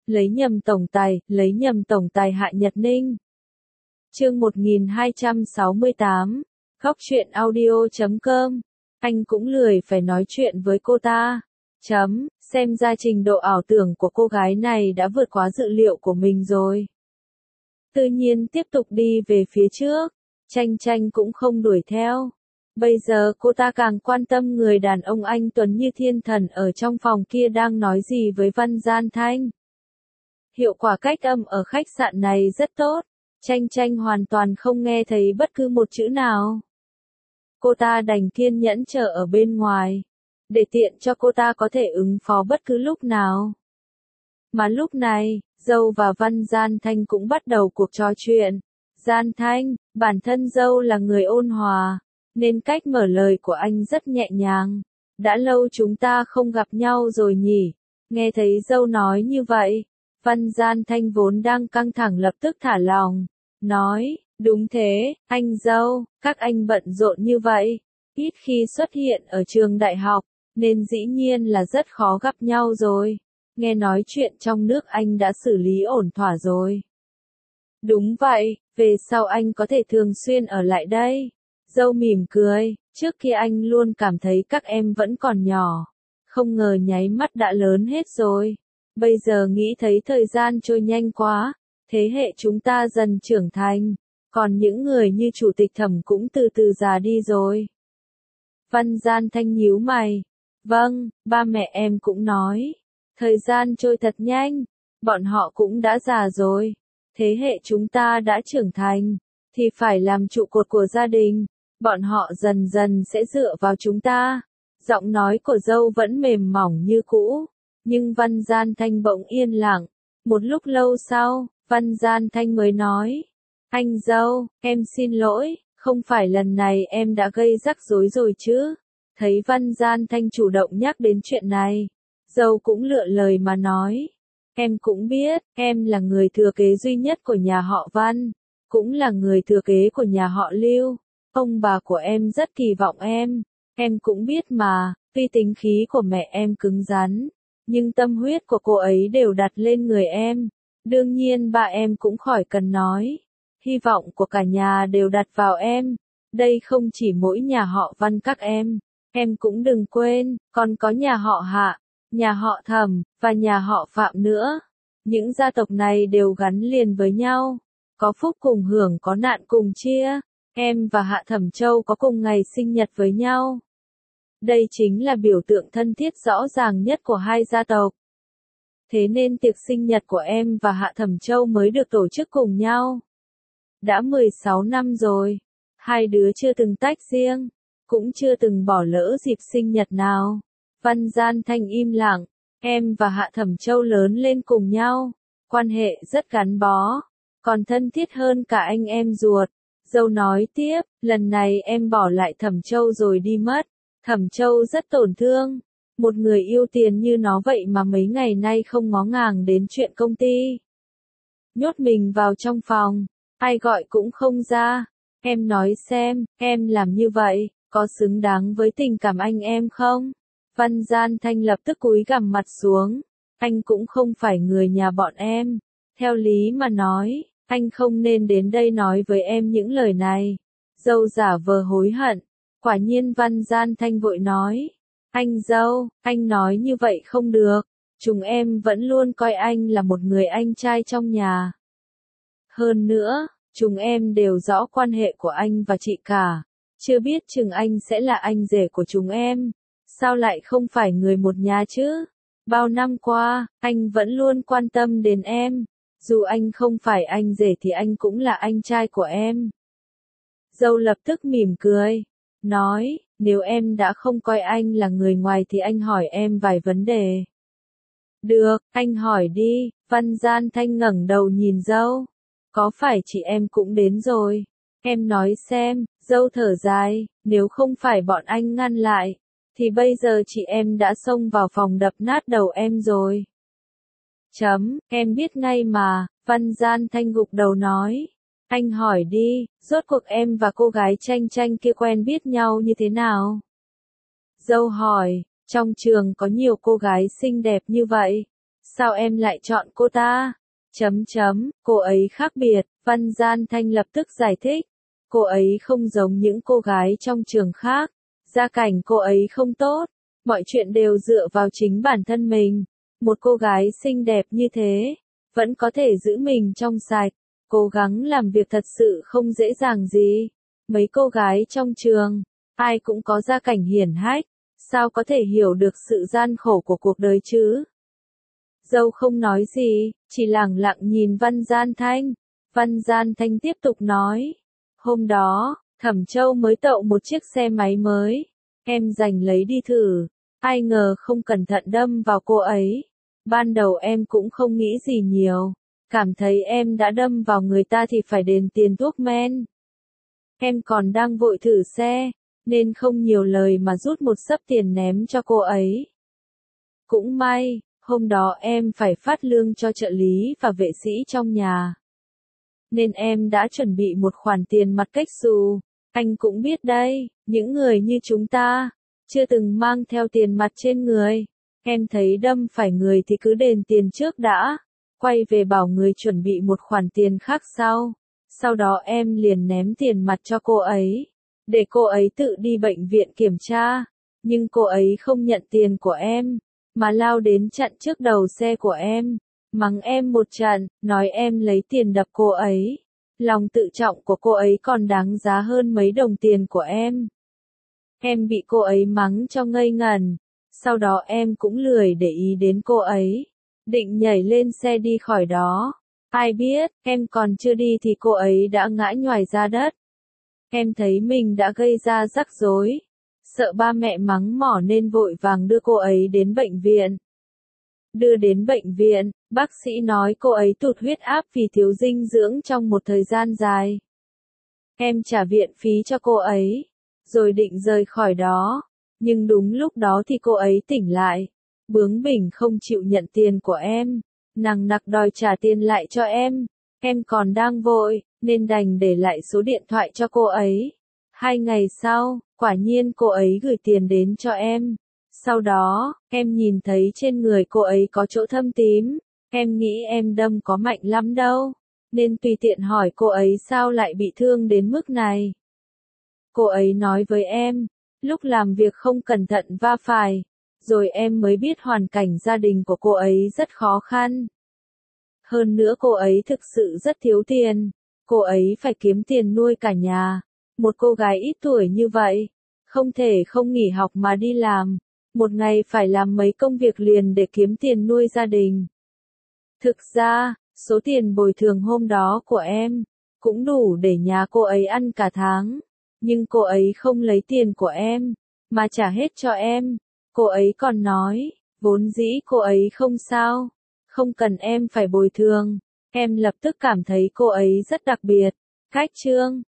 lấy nhầm tổng tài Hạ Nhật Ninh. Chương 1268, Góc truyện audio.com. Anh cũng lười phải nói chuyện với cô ta. Xem ra trình độ ảo tưởng của cô gái này đã vượt quá dự liệu của mình rồi. Tự nhiên tiếp tục đi về phía trước, Tranh Tranh cũng không đuổi theo. Bây giờ cô ta càng quan tâm người đàn ông anh tuấn như thiên thần ở trong phòng kia đang nói gì với Văn Gian Thanh. Hiệu quả cách âm ở khách sạn này rất tốt, Tranh Tranh hoàn toàn không nghe thấy bất cứ một chữ nào. Cô ta đành kiên nhẫn chờ ở bên ngoài, để tiện cho cô ta có thể ứng phó bất cứ lúc nào. Mà lúc này, dâu và Văn Gian Thanh cũng bắt đầu cuộc trò chuyện. Gian Thanh, bản thân dâu là người ôn hòa, nên cách mở lời của anh rất nhẹ nhàng. Đã lâu chúng ta không gặp nhau rồi nhỉ? Nghe thấy dâu nói như vậy, Văn Gian Thanh vốn đang căng thẳng lập tức thả lỏng, nói, đúng thế, anh dâu, các anh bận rộn như vậy, ít khi xuất hiện ở trường đại học, nên dĩ nhiên là rất khó gặp nhau rồi. Nghe nói chuyện trong nước anh đã xử lý ổn thỏa rồi. Đúng vậy, về sau anh có thể thường xuyên ở lại đây. Dâu mỉm cười, trước kia anh luôn cảm thấy các em vẫn còn nhỏ, không ngờ nháy mắt đã lớn hết rồi. Bây giờ nghĩ thấy thời gian trôi nhanh quá, thế hệ chúng ta dần trưởng thành, còn những người như Chủ tịch Thẩm cũng từ từ già đi rồi. Văn Gian Thanh nhíu mày, vâng, ba mẹ em cũng nói, thời gian trôi thật nhanh, bọn họ cũng đã già rồi, thế hệ chúng ta đã trưởng thành, thì phải làm trụ cột của gia đình, bọn họ dần dần sẽ dựa vào chúng ta. Giọng nói của dâu vẫn mềm mỏng như cũ, nhưng Văn Gian Thanh bỗng yên lặng. Một lúc lâu sau, Văn Gian Thanh mới nói, anh dâu, em xin lỗi, không phải lần này em đã gây rắc rối rồi chứ. Thấy Văn Gian Thanh chủ động nhắc đến chuyện này, dâu cũng lựa lời mà nói, em cũng biết, em là người thừa kế duy nhất của nhà họ Văn, cũng là người thừa kế của nhà họ Lưu. Ông bà của em rất kỳ vọng em cũng biết mà, tuy tính khí của mẹ em cứng rắn, nhưng tâm huyết của cô ấy đều đặt lên người em. Đương nhiên ba em cũng khỏi cần nói, hy vọng của cả nhà đều đặt vào em. Đây không chỉ mỗi nhà họ Văn các em cũng đừng quên, còn có nhà họ Hạ, nhà họ Thẩm, và nhà họ Phạm nữa. Những gia tộc này đều gắn liền với nhau, có phúc cùng hưởng có nạn cùng chia. Em và Hạ Thẩm Châu có cùng ngày sinh nhật với nhau. Đây chính là biểu tượng thân thiết rõ ràng nhất của hai gia tộc. Thế nên tiệc sinh nhật của em và Hạ Thẩm Châu mới được tổ chức cùng nhau. Đã 16 năm rồi, hai đứa chưa từng tách riêng, cũng chưa từng bỏ lỡ dịp sinh nhật nào. Văn Gian Thanh im lặng, em và Hạ Thẩm Châu lớn lên cùng nhau, quan hệ rất gắn bó, còn thân thiết hơn cả anh em ruột. Dâu nói tiếp, lần này em bỏ lại Thẩm Châu rồi đi mất. Thẩm Châu rất tổn thương. Một người yêu tiền như nó vậy mà mấy ngày nay không ngó ngàng đến chuyện công ty. Nhốt mình vào trong phòng, ai gọi cũng không ra. Em nói xem, em làm như vậy, có xứng đáng với tình cảm anh em không? Văn Gian Thanh lập tức cúi gằm mặt xuống. Anh cũng không phải người nhà bọn em. Theo lý mà nói, anh không nên đến đây nói với em những lời này. Dâu giả vờ hối hận. Quả nhiên Văn Gian Thanh vội nói. Anh dâu, anh nói như vậy không được. Chúng em vẫn luôn coi anh là một người anh trai trong nhà. Hơn nữa, chúng em đều rõ quan hệ của anh và chị cả. Chưa biết chừng anh sẽ là anh rể của chúng em. Sao lại không phải người một nhà chứ? Bao năm qua, anh vẫn luôn quan tâm đến em. Dù anh không phải anh rể thì anh cũng là anh trai của em. Dâu lập tức mỉm cười, nói, nếu em đã không coi anh là người ngoài thì anh hỏi em vài vấn đề. Được, anh hỏi đi. Văn Gian Thanh ngẩng đầu nhìn dâu. Có phải chị em cũng đến rồi? Em nói xem. Dâu thở dài, nếu không phải bọn anh ngăn lại, thì bây giờ chị em đã xông vào phòng đập nát đầu em rồi. Em biết ngay mà, Văn Gian Thanh gục đầu nói. Anh hỏi đi, rốt cuộc em và cô gái Tranh Tranh kia quen biết nhau như thế nào? Dâu hỏi, trong trường có nhiều cô gái xinh đẹp như vậy, Sao em lại chọn cô ta? Cô ấy khác biệt, Văn Gian Thanh lập tức giải thích. Cô ấy không giống những cô gái trong trường khác. Gia cảnh cô ấy không tốt. Mọi chuyện đều dựa vào chính bản thân mình. Một cô gái xinh đẹp như thế, vẫn có thể giữ mình trong sạch. Cố gắng làm việc thật sự không dễ dàng gì. Mấy cô gái trong trường, ai cũng có gia cảnh hiển hách. Sao có thể hiểu được sự gian khổ của cuộc đời chứ? Dâu không nói gì, chỉ lẳng lặng nhìn Văn Gian Thanh. Văn Gian Thanh tiếp tục nói. Hôm đó, Thẩm Châu mới tậu một chiếc xe máy mới. Em giành lấy đi thử. Ai ngờ không cẩn thận đâm vào cô ấy. Ban đầu em cũng không nghĩ gì nhiều. Cảm thấy em đã đâm vào người ta thì phải đền tiền thuốc men. Em còn đang vội thử xe, nên không nhiều lời mà rút một xấp tiền ném cho cô ấy. Cũng may, hôm đó em phải phát lương cho trợ lý và vệ sĩ trong nhà. Nên em đã chuẩn bị một khoản tiền mặt cách xù. Anh cũng biết đấy, những người như chúng ta, chưa từng mang theo tiền mặt trên người. Em thấy đâm phải người thì cứ đền tiền trước đã. Quay về bảo người chuẩn bị một khoản tiền khác sau. Sau đó em liền ném tiền mặt cho cô ấy. Để cô ấy tự đi bệnh viện kiểm tra. Nhưng cô ấy không nhận tiền của em. Mà lao đến chặn trước đầu xe của em. Mắng em một trận, nói em lấy tiền đập cô ấy. Lòng tự trọng của cô ấy còn đáng giá hơn mấy đồng tiền của em. Em bị cô ấy mắng cho ngây ngẩn. Sau đó em cũng lười để ý đến cô ấy. Định nhảy lên xe đi khỏi đó. Ai biết, em còn chưa đi thì cô ấy đã ngã nhoài ra đất. Em thấy mình đã gây ra rắc rối. Sợ ba mẹ mắng mỏ nên vội vàng đưa cô ấy đến bệnh viện. Đưa đến bệnh viện, bác sĩ nói cô ấy tụt huyết áp vì thiếu dinh dưỡng trong một thời gian dài. Em trả viện phí cho cô ấy, rồi định rời khỏi đó. Nhưng đúng lúc đó thì cô ấy tỉnh lại. Bướng bỉnh không chịu nhận tiền của em. Nằng nặc đòi trả tiền lại cho em. Em còn đang vội, nên đành để lại số điện thoại cho cô ấy. 2 ngày sau, quả nhiên cô ấy gửi tiền đến cho em. Sau đó, em nhìn thấy trên người cô ấy có chỗ thâm tím. Em nghĩ em đâm có mạnh lắm đâu. Nên tùy tiện hỏi cô ấy sao lại bị thương đến mức này. Cô ấy nói với em, lúc làm việc không cẩn thận va phải. Rồi em mới biết hoàn cảnh gia đình của cô ấy rất khó khăn. Hơn nữa cô ấy thực sự rất thiếu tiền. Cô ấy phải kiếm tiền nuôi cả nhà. Một cô gái ít tuổi như vậy, không thể không nghỉ học mà đi làm. Một ngày phải làm mấy công việc liền để kiếm tiền nuôi gia đình. Thực ra, số tiền bồi thường hôm đó của em cũng đủ để nhà cô ấy ăn cả tháng. Nhưng cô ấy không lấy tiền của em, mà trả hết cho em. Cô ấy còn nói, vốn dĩ cô ấy không sao, không cần em phải bồi thường. Em lập tức cảm thấy cô ấy rất đặc biệt. Cách chương